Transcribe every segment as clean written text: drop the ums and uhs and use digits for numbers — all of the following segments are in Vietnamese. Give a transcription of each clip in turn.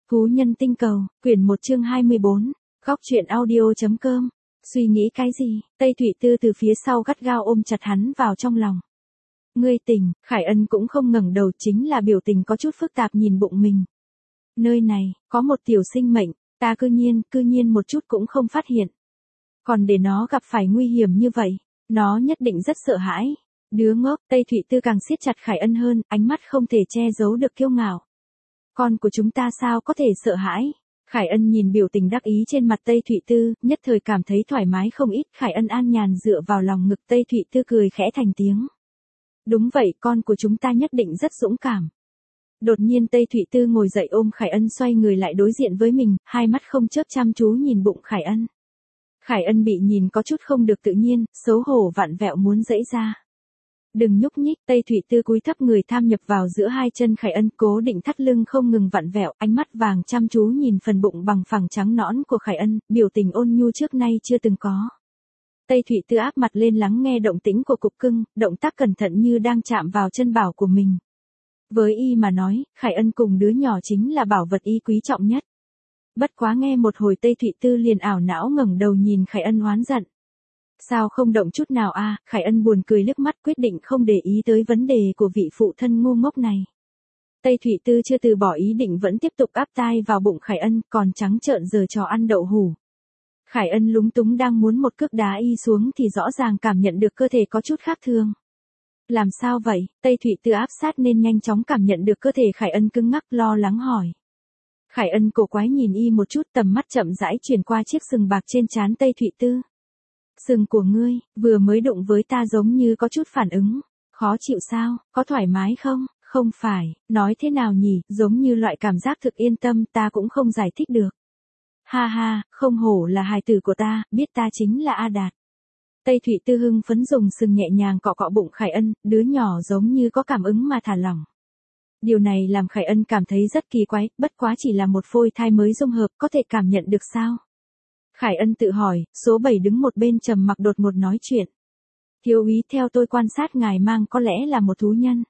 Phú Nhân Tinh Cầu, quyển 1 chương 24, góc truyện audio.com. Suy nghĩ cái gì? Tây Thụy Tư từ phía sau gắt gao ôm chặt hắn vào trong lòng. Ngươi tỉnh, Khải Ân cũng không ngẩng đầu, chính là biểu tình có chút phức tạp nhìn bụng mình. Nơi này, có một tiểu sinh mệnh, ta cư nhiên một chút cũng không phát hiện. Còn để nó gặp phải nguy hiểm như vậy, nó nhất định rất sợ hãi. Đứa ngốc, Tây Thụy Tư càng siết chặt Khải Ân hơn, ánh mắt không thể che giấu được kiêu ngạo. Con của chúng ta sao có thể sợ hãi? Khải Ân nhìn biểu tình đắc ý trên mặt Tây Thụy Tư, nhất thời cảm thấy thoải mái không ít. Khải Ân an nhàn dựa vào lòng ngực Tây Thụy Tư cười khẽ thành tiếng. Đúng vậy, con của chúng ta nhất định rất dũng cảm. Đột nhiên Tây Thụy Tư ngồi dậy ôm Khải Ân, xoay người lại đối diện với mình, hai mắt không chớp chăm chú nhìn bụng Khải Ân. Khải Ân bị nhìn có chút không được tự nhiên, xấu hổ vặn vẹo muốn giãy ra. Đừng nhúc nhích, Tây Thụy Tư cúi thấp người tham nhập vào giữa hai chân Khải Ân, cố định thắt lưng không ngừng vặn vẹo, ánh mắt vàng chăm chú nhìn phần bụng bằng phẳng trắng nõn của Khải Ân, biểu tình ôn nhu trước nay chưa từng có. Tây Thụy Tư áp mặt lên lắng nghe động tĩnh của cục cưng, động tác cẩn thận như đang chạm vào chân bảo của mình. Với y mà nói, Khải Ân cùng đứa nhỏ chính là bảo vật y quý trọng nhất. Bất quá nghe một hồi Tây Thụy Tư liền ảo não ngẩng đầu nhìn Khải Ân oán giận. Sao không động chút nào a? Khải Ân buồn cười liếc mắt, quyết định không để ý tới vấn đề của vị phụ thân ngu ngốc này. Tây Thụy Tư chưa từ bỏ ý định vẫn tiếp tục áp tai vào bụng Khải Ân, còn trắng trợn giở trò ăn đậu hủ. Khải Ân lúng túng đang muốn một cước đá y xuống thì rõ ràng cảm nhận được cơ thể có chút khác thường. Làm sao vậy? Tây Thụy Tư áp sát nên nhanh chóng cảm nhận được cơ thể Khải Ân cứng ngắc, lo lắng hỏi. Khải Ân cổ quái nhìn y một chút, tầm mắt chậm rãi chuyển qua chiếc sừng bạc trên trán Tây Thụy Tư. Sừng của ngươi, vừa mới đụng với ta giống như có chút phản ứng. Khó chịu sao, có thoải mái không? Không phải, nói thế nào nhỉ, giống như loại cảm giác thực yên tâm, ta cũng không giải thích được. Ha ha, không hổ là hài tử của ta, biết ta chính là A Đạt. Tây Thụy Tư hưng phấn dùng sừng nhẹ nhàng cọ cọ bụng Khải Ân, đứa nhỏ giống như có cảm ứng mà thả lỏng. Điều này làm Khải Ân cảm thấy rất kỳ quái, bất quá chỉ là một phôi thai mới dung hợp, có thể cảm nhận được sao? Khải Ân tự hỏi, số 7 đứng một bên trầm mặc đột ngột nói chuyện. Thiếu úy, theo tôi quan sát ngài mang có lẽ là một thú nhân.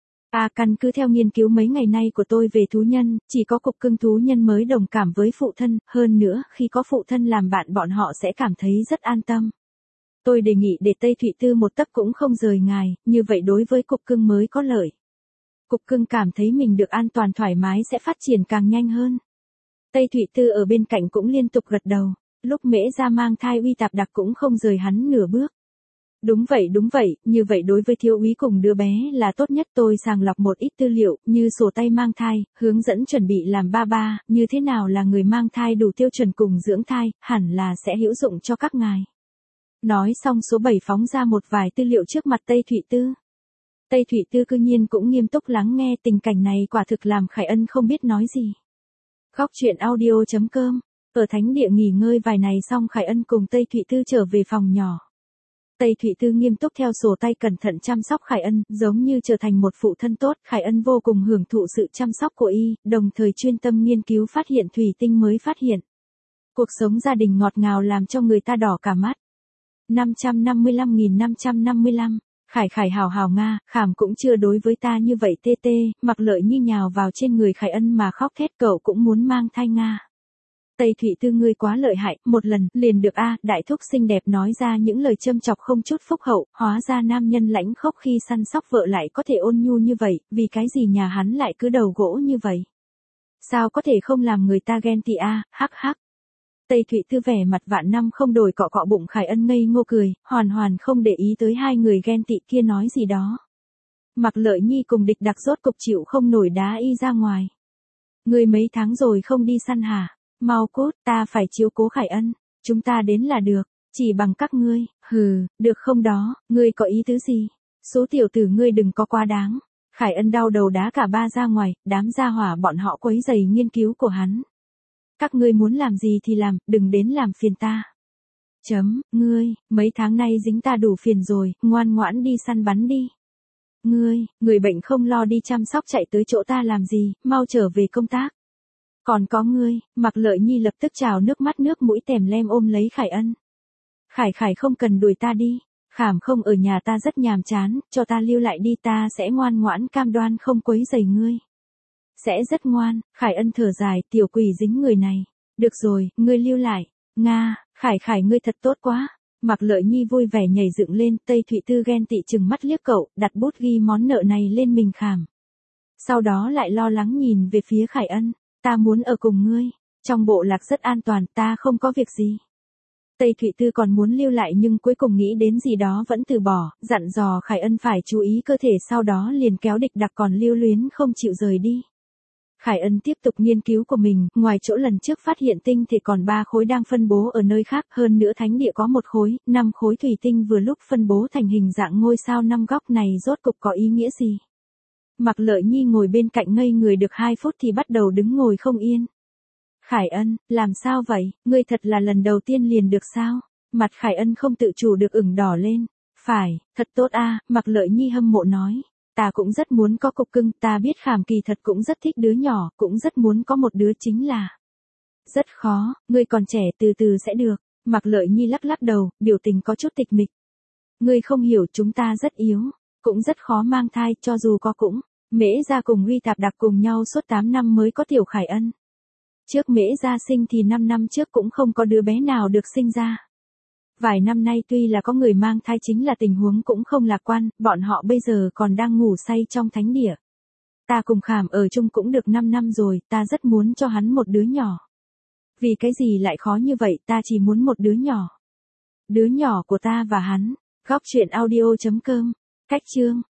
Căn cứ theo nghiên cứu mấy ngày nay của tôi về thú nhân, chỉ có cục cưng thú nhân mới đồng cảm với phụ thân, hơn nữa, khi có phụ thân làm bạn bọn họ sẽ cảm thấy rất an tâm. Tôi đề nghị để Tây Thụy Tư một tấc cũng không rời ngài, như vậy đối với cục cưng mới có lợi. Cục cưng cảm thấy mình được an toàn thoải mái sẽ phát triển càng nhanh hơn. Tây Thụy Tư ở bên cạnh cũng liên tục gật đầu. Lúc Mễ Gia mang thai Uy Tạp Đặc cũng không rời hắn nửa bước. Đúng vậy, như vậy đối với thiếu úy cùng đứa bé là tốt nhất. Tôi sàng lọc một ít tư liệu, như sổ tay mang thai, hướng dẫn chuẩn bị làm ba, như thế nào là người mang thai đủ tiêu chuẩn cùng dưỡng thai, hẳn là sẽ hữu dụng cho các ngài. Nói xong số 7 phóng ra một vài tư liệu trước mặt Tây Thụy Tư. Tây Thụy Tư cư nhiên cũng nghiêm túc lắng nghe, tình cảnh này quả thực làm Khải Ân không biết nói gì. Góc truyện audio.com. Ở thánh địa nghỉ ngơi vài ngày xong, Khải Ân cùng Tây Thụy Tư trở về phòng nhỏ. Tây Thụy Tư nghiêm túc theo sổ tay cẩn thận chăm sóc Khải Ân, giống như trở thành một phụ thân tốt. Khải Ân vô cùng hưởng thụ sự chăm sóc của y, đồng thời chuyên tâm nghiên cứu phát hiện thủy tinh mới phát hiện. Cuộc sống gia đình ngọt ngào làm cho người ta đỏ cả mắt. 555.555. Khải hào Nga, Khảm cũng chưa đối với ta như vậy tê. Mặc Lợi Nhi nhào vào trên người Khải Ân mà khóc thét, cậu cũng muốn mang thai Nga. Tây Thụy Tư, ngươi quá lợi hại, một lần liền được đại thúc xinh đẹp nói ra những lời châm chọc không chút phúc hậu, hóa ra nam nhân lãnh khốc khi săn sóc vợ lại có thể ôn nhu như vậy, vì cái gì nhà hắn lại cứ đầu gỗ như vậy? Sao có thể không làm người ta ghen tị hắc hắc. Tây Thụy Tư vẻ mặt vạn năm không đổi cọ cọ bụng Khải Ân ngây ngô cười, hoàn không để ý tới hai người ghen tị kia nói gì đó. Mặc Lợi Nhi cùng Địch Đặc rốt cục chịu không nổi đá y ra ngoài. Ngươi mấy tháng rồi không đi săn hả? Mau cút, ta phải chiếu cố Khải Ân, chúng ta đến là được, chỉ bằng các ngươi, được không đó, ngươi có ý tứ gì? Số tiểu tử ngươi đừng có quá đáng. Khải Ân đau đầu đá cả ba ra ngoài, đám gia hỏa bọn họ quấy rầy nghiên cứu của hắn. Các ngươi muốn làm gì thì làm, đừng đến làm phiền ta. Ngươi, mấy tháng nay dính ta đủ phiền rồi, ngoan ngoãn đi săn bắn đi. Người bệnh không lo đi chăm sóc chạy tới chỗ ta làm gì, mau trở về công tác. Còn có ngươi, Mặc Lợi Nhi lập tức trào nước mắt nước mũi tèm lem ôm lấy Khải Ân. Khải không cần đuổi ta đi, Khảm không ở nhà ta rất nhàm chán, cho ta lưu lại đi, ta sẽ ngoan ngoãn cam đoan không quấy rầy ngươi. Sẽ rất ngoan, Khải Ân thở dài, tiểu quỷ dính người này. Được rồi, ngươi lưu lại. Nga, Khải ngươi thật tốt quá. Mạc Lợi Nhi vui vẻ nhảy dựng lên, Tây Thụy Tư ghen tị chừng mắt liếc cậu, đặt bút ghi món nợ này lên mình khảm. Sau đó lại lo lắng nhìn về phía Khải Ân, ta muốn ở cùng ngươi, trong bộ lạc rất an toàn, ta không có việc gì. Tây Thụy Tư còn muốn lưu lại nhưng cuối cùng nghĩ đến gì đó vẫn từ bỏ, dặn dò Khải Ân phải chú ý cơ thể, sau đó liền kéo địch đặc còn lưu luyến không chịu rời đi. Khải Ân tiếp tục nghiên cứu của mình, ngoài chỗ lần trước phát hiện tinh thì còn 3 khối đang phân bố ở nơi khác, hơn nữa thánh địa có 1 khối, 5 khối thủy tinh vừa lúc phân bố thành hình dạng ngôi sao 5 góc này rốt cục có ý nghĩa gì. Mạc Lợi Nhi ngồi bên cạnh ngây người được 2 phút thì bắt đầu đứng ngồi không yên. Khải Ân, làm sao vậy, ngươi thật là lần đầu tiên liền được sao? Mặt Khải Ân không tự chủ được ửng đỏ lên. Phải, thật tốt a, Mạc Lợi Nhi hâm mộ nói. Ta cũng rất muốn có cục cưng, ta biết Khảm kỳ thật cũng rất thích đứa nhỏ, cũng rất muốn có một đứa chính là. Rất khó, ngươi còn trẻ từ từ sẽ được. Mạc Lợi Nhi lắc lắc đầu, biểu tình có chút tịch mịch. Ngươi không hiểu, chúng ta rất yếu, cũng rất khó mang thai, cho dù có cũng. Mễ Gia cùng Uy Tạp Đặc cùng nhau suốt 8 năm mới có tiểu Khải Ân. Trước Mễ Gia sinh thì 5 năm trước cũng không có đứa bé nào được sinh ra. Vài năm nay tuy là có người mang thai chính là tình huống cũng không lạc quan, bọn họ bây giờ còn đang ngủ say trong thánh địa. Ta cùng Khảm ở chung cũng được 5 năm rồi, ta rất muốn cho hắn một đứa nhỏ. Vì cái gì lại khó như vậy, ta chỉ muốn một đứa nhỏ. Đứa nhỏ của ta và hắn. Góc truyện audio.com. Cách chương.